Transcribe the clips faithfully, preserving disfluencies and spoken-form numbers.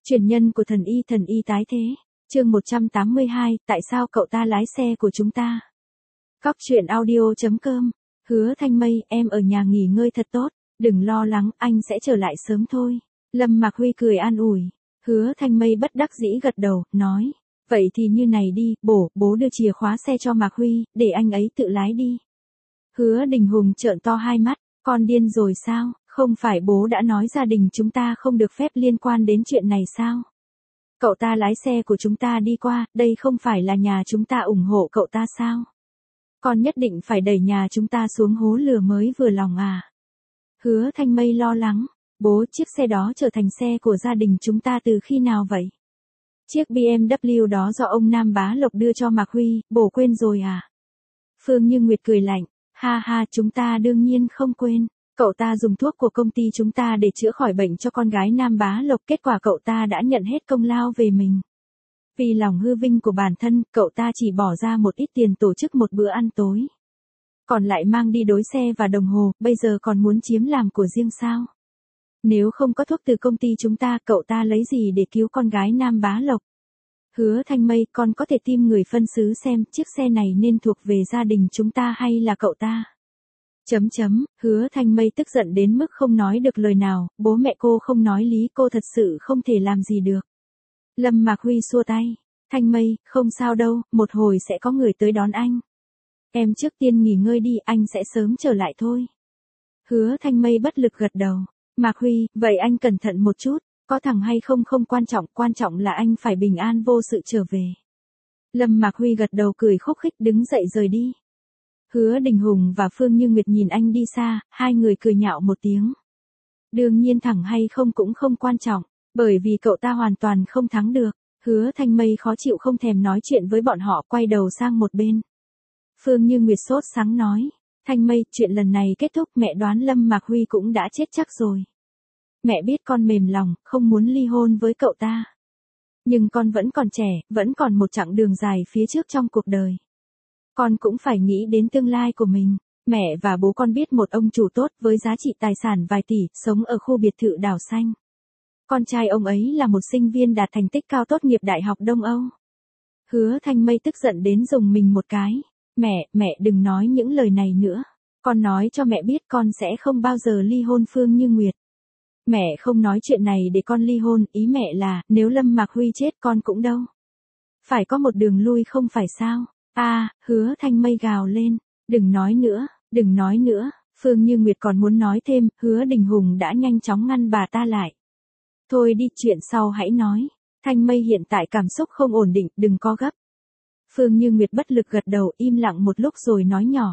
Truyền nhân của thần y thần y tái thế. Chương một trăm tám mươi hai, tại sao cậu ta lái xe của chúng ta? Cóc truyện audio chấm com. Hứa Thanh Mây, em ở nhà nghỉ ngơi thật tốt, đừng lo lắng, anh sẽ trở lại sớm thôi. Lâm Mạc Huy cười an ủi. Hứa Thanh Mây bất đắc dĩ gật đầu, nói. Vậy thì như này đi, bố, bố đưa chìa khóa xe cho Mạc Huy, để anh ấy tự lái đi. Hứa Đình Hùng trợn to hai mắt, con điên rồi sao, không phải bố đã nói gia đình chúng ta không được phép liên quan đến chuyện này sao? Cậu ta lái xe của chúng ta đi qua, đây không phải là nhà chúng ta ủng hộ cậu ta sao? Con nhất định phải đẩy nhà chúng ta xuống hố lửa mới vừa lòng à? Hứa Thanh Mây lo lắng, bố, chiếc xe đó trở thành xe của gia đình chúng ta từ khi nào vậy? Chiếc bê em vê đó do ông Nam Bá Lộc đưa cho Mạc Huy, bố quên rồi à? Phương Như Nguyệt cười lạnh, ha ha, chúng ta đương nhiên không quên. Cậu ta dùng thuốc của công ty chúng ta để chữa khỏi bệnh cho con gái Nam Bá Lộc, kết quả cậu ta đã nhận hết công lao về mình. Vì lòng hư vinh của bản thân, cậu ta chỉ bỏ ra một ít tiền tổ chức một bữa ăn tối. Còn lại mang đi đối xe và đồng hồ, bây giờ còn muốn chiếm làm của riêng sao? Nếu không có thuốc từ công ty chúng ta, cậu ta lấy gì để cứu con gái Nam Bá Lộc? Hứa Thanh Mây, con có thể tìm người phân xứ xem chiếc xe này nên thuộc về gia đình chúng ta hay là cậu ta? Chấm chấm, Hứa Thanh Mây tức giận đến mức không nói được lời nào, bố mẹ cô không nói lý, cô thật sự không thể làm gì được. Lâm Mạc Huy xua tay, Thanh Mây, không sao đâu, một hồi sẽ có người tới đón anh. Em trước tiên nghỉ ngơi đi, anh sẽ sớm trở lại thôi. Hứa Thanh Mây bất lực gật đầu, Mạc Huy, vậy anh cẩn thận một chút, có thằng hay không không quan trọng, quan trọng là anh phải bình an vô sự trở về. Lâm Mạc Huy gật đầu cười khúc khích đứng dậy rời đi. Hứa Đình Hùng và Phương Như Nguyệt nhìn anh đi xa, hai người cười nhạo một tiếng. Đương nhiên thẳng hay không cũng không quan trọng, bởi vì cậu ta hoàn toàn không thắng được. Hứa Thanh Mây khó chịu không thèm nói chuyện với bọn họ, quay đầu sang một bên. Phương Như Nguyệt sốt sắng nói, Thanh Mây, chuyện lần này kết thúc, mẹ đoán Lâm Mạc Huy cũng đã chết chắc rồi. Mẹ biết con mềm lòng, không muốn ly hôn với cậu ta. Nhưng con vẫn còn trẻ, vẫn còn một chặng đường dài phía trước trong cuộc đời. Con cũng phải nghĩ đến tương lai của mình. Mẹ và bố con biết một ông chủ tốt với giá trị tài sản vài tỷ, sống ở khu biệt thự đảo xanh. Con trai ông ấy là một sinh viên đạt thành tích cao tốt nghiệp Đại học Đông Âu. Hứa Thanh Mây tức giận đến dùng mình một cái. Mẹ, mẹ đừng nói những lời này nữa. Con nói cho mẹ biết con sẽ không bao giờ ly hôn Phương Như Nguyệt. Mẹ không nói chuyện này để con ly hôn, ý mẹ là, nếu Lâm Mạc Huy chết con cũng đâu. Phải có một đường lui không phải sao? A, à, Hứa Thanh Mây gào lên, đừng nói nữa, đừng nói nữa. Phương Như Nguyệt còn muốn nói thêm, Hứa Đình Hùng đã nhanh chóng ngăn bà ta lại. Thôi đi, chuyện sau hãy nói. Thanh Mây hiện tại cảm xúc không ổn định, đừng có gấp. Phương Như Nguyệt bất lực gật đầu, im lặng một lúc rồi nói nhỏ.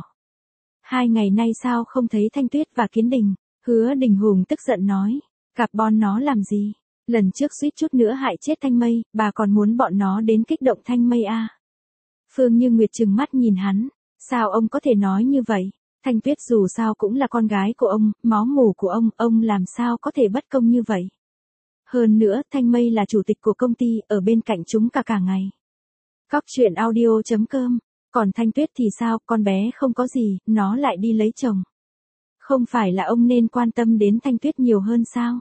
Hai ngày nay sao không thấy Thanh Tuyết và Kiến Đình? Hứa Đình Hùng tức giận nói, carbon nó làm gì? Lần trước suýt chút nữa hại chết Thanh Mây, bà còn muốn bọn nó đến kích động Thanh Mây à? Phương Như Nguyệt trừng mắt nhìn hắn, sao ông có thể nói như vậy? Thanh Tuyết dù sao cũng là con gái của ông, máu mủ của ông, ông làm sao có thể bất công như vậy? Hơn nữa, Thanh Mây là chủ tịch của công ty, ở bên cạnh chúng cả cả ngày. Cóc truyện audio chấm com, còn Thanh Tuyết thì sao, con bé không có gì, nó lại đi lấy chồng. Không phải là ông nên quan tâm đến Thanh Tuyết nhiều hơn sao?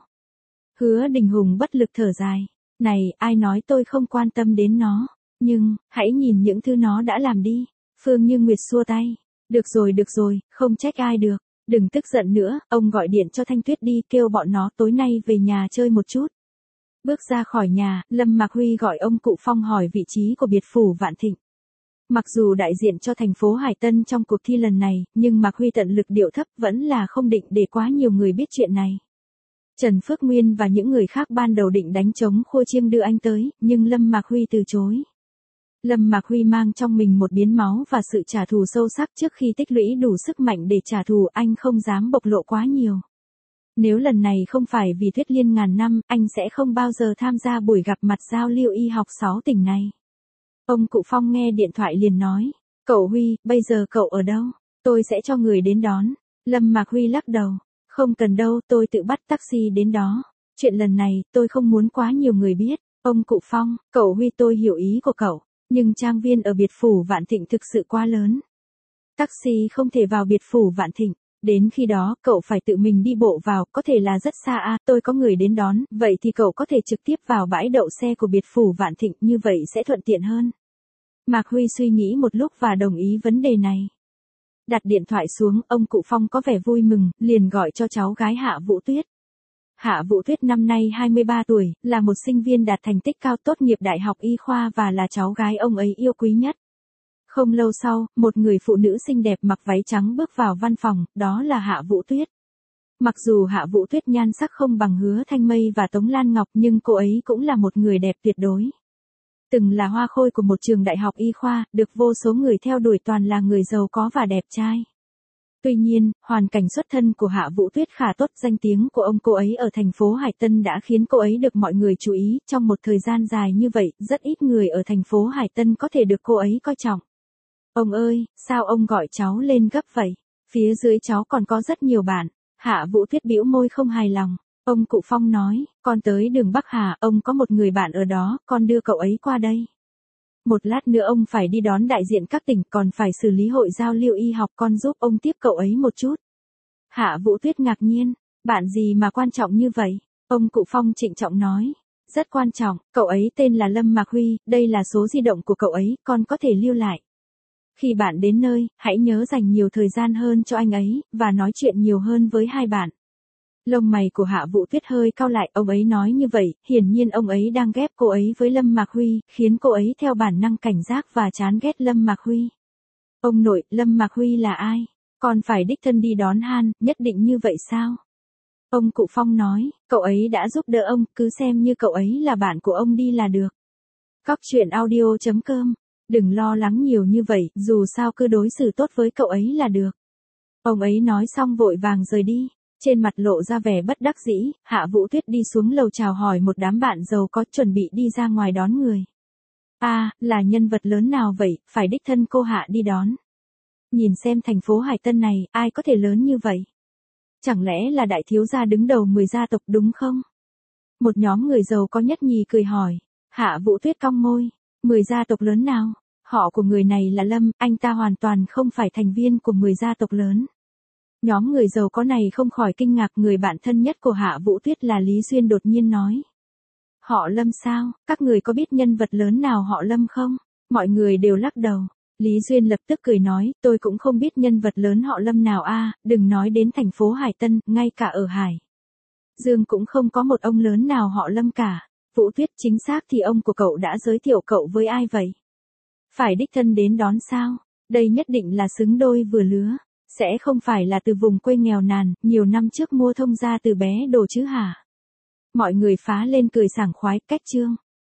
Hứa Đình Hùng bất lực thở dài, này, ai nói tôi không quan tâm đến nó, nhưng, hãy nhìn những thứ nó đã làm đi. Phương Như Nguyệt xua tay, được rồi được rồi, không trách ai được, đừng tức giận nữa, ông gọi điện cho Thanh Tuyết đi, kêu bọn nó tối nay về nhà chơi một chút. Bước ra khỏi nhà, Lâm Mạc Huy gọi ông Cụ Phong hỏi vị trí của biệt phủ Vạn Thịnh. Mặc dù đại diện cho thành phố Hải Tân trong cuộc thi lần này, nhưng Mạc Huy tận lực điệu thấp, vẫn là không định để quá nhiều người biết chuyện này. Trần Phước Nguyên và những người khác ban đầu định đánh trống khua chiêng đưa anh tới, nhưng Lâm Mạc Huy từ chối. Lâm Mạc Huy mang trong mình một biến máu và sự trả thù sâu sắc, trước khi tích lũy đủ sức mạnh để trả thù, anh không dám bộc lộ quá nhiều. Nếu lần này không phải vì Tuyết Liên ngàn năm, anh sẽ không bao giờ tham gia buổi gặp mặt giao lưu y học sáu tỉnh này. Ông Cụ Phong nghe điện thoại liền nói, cậu Huy, bây giờ cậu ở đâu? Tôi sẽ cho người đến đón. Lâm Mạc Huy lắc đầu, không cần đâu, tôi tự bắt taxi đến đó. Chuyện lần này, tôi không muốn quá nhiều người biết. Ông Cụ Phong, cậu Huy, tôi hiểu ý của cậu, nhưng trang viên ở biệt phủ Vạn Thịnh thực sự quá lớn. Taxi không thể vào biệt phủ Vạn Thịnh. Đến khi đó, cậu phải tự mình đi bộ vào, có thể là rất xa à, tôi có người đến đón, vậy thì cậu có thể trực tiếp vào bãi đậu xe của biệt phủ Vạn Thịnh, như vậy sẽ thuận tiện hơn. Mạc Huy suy nghĩ một lúc và đồng ý vấn đề này. Đặt điện thoại xuống, ông cụ Phong có vẻ vui mừng, liền gọi cho cháu gái Hạ Vũ Tuyết. Hạ Vũ Tuyết năm nay hai mươi ba tuổi, là một sinh viên đạt thành tích cao tốt nghiệp đại học y khoa và là cháu gái ông ấy yêu quý nhất. Không lâu sau, một người phụ nữ xinh đẹp mặc váy trắng bước vào văn phòng, đó là Hạ Vũ Tuyết. Mặc dù Hạ Vũ Tuyết nhan sắc không bằng Hứa Thanh Mây và Tống Lan Ngọc nhưng cô ấy cũng là một người đẹp tuyệt đối. Từng là hoa khôi của một trường đại học y khoa, được vô số người theo đuổi toàn là người giàu có và đẹp trai. Tuy nhiên, hoàn cảnh xuất thân của Hạ Vũ Tuyết khá tốt, danh tiếng của ông cô ấy ở thành phố Hải Tân đã khiến cô ấy được mọi người chú ý, trong một thời gian dài như vậy, rất ít người ở thành phố Hải Tân có thể được cô ấy coi trọng. Ông ơi, sao ông gọi cháu lên gấp vậy? Phía dưới cháu còn có rất nhiều bạn. Hạ Vũ Tuyết bĩu môi không hài lòng. Ông cụ Phong nói, con tới đường Bắc Hà, ông có một người bạn ở đó, con đưa cậu ấy qua đây. Một lát nữa ông phải đi đón đại diện các tỉnh, còn phải xử lý hội giao lưu y học, con giúp ông tiếp cậu ấy một chút. Hạ Vũ Tuyết ngạc nhiên, bạn gì mà quan trọng như vậy? Ông cụ Phong trịnh trọng nói, rất quan trọng, cậu ấy tên là Lâm Mạc Huy, đây là số di động của cậu ấy, con có thể lưu lại. Khi bạn đến nơi, hãy nhớ dành nhiều thời gian hơn cho anh ấy, và nói chuyện nhiều hơn với hai bạn. Lông mày của Hạ Vũ Tuyết hơi cau lại, ông ấy nói như vậy, hiển nhiên ông ấy đang ghép cô ấy với Lâm Mạc Huy, khiến cô ấy theo bản năng cảnh giác và chán ghét Lâm Mạc Huy. Ông nội, Lâm Mạc Huy là ai? Còn phải đích thân đi đón han, nhất định như vậy sao? Ông cụ Phong nói, cậu ấy đã giúp đỡ ông, cứ xem như cậu ấy là bạn của ông đi là được. Cóc truyện audio chấm com. Đừng lo lắng nhiều như vậy, dù sao cứ đối xử tốt với cậu ấy là được. Ông ấy nói xong vội vàng rời đi. Trên mặt lộ ra vẻ bất đắc dĩ, Hạ Vũ Tuyết đi xuống lầu chào hỏi một đám bạn giàu có, chuẩn bị đi ra ngoài đón người. À, là nhân vật lớn nào vậy, phải đích thân cô Hạ đi đón. Nhìn xem thành phố Hải Tân này, ai có thể lớn như vậy? Chẳng lẽ là đại thiếu gia đứng đầu mười gia tộc đúng không? Một nhóm người giàu có nhất nhì cười hỏi. Hạ Vũ Tuyết cong môi. Mười gia tộc lớn nào? Họ của người này là Lâm, anh ta hoàn toàn không phải thành viên của mười gia tộc lớn. Nhóm người giàu có này không khỏi kinh ngạc, người bạn thân nhất của Hạ Vũ Tuyết là Lý Duyên đột nhiên nói. Họ Lâm sao, các người có biết nhân vật lớn nào họ Lâm không? Mọi người đều lắc đầu. Lý Duyên lập tức cười nói, tôi cũng không biết nhân vật lớn họ Lâm nào a, đừng nói đến thành phố Hải Tân, ngay cả ở Hải Dương cũng không có một ông lớn nào họ Lâm cả. Vũ Tuyết, chính xác thì ông của cậu đã giới thiệu cậu với ai vậy? Phải đích thân đến đón sao? Đây nhất định là xứng đôi vừa lứa. Sẽ không phải là từ vùng quê nghèo nàn, nhiều năm trước mua thông gia từ bé đồ chứ hả? Mọi người phá lên cười sảng khoái, cách chương.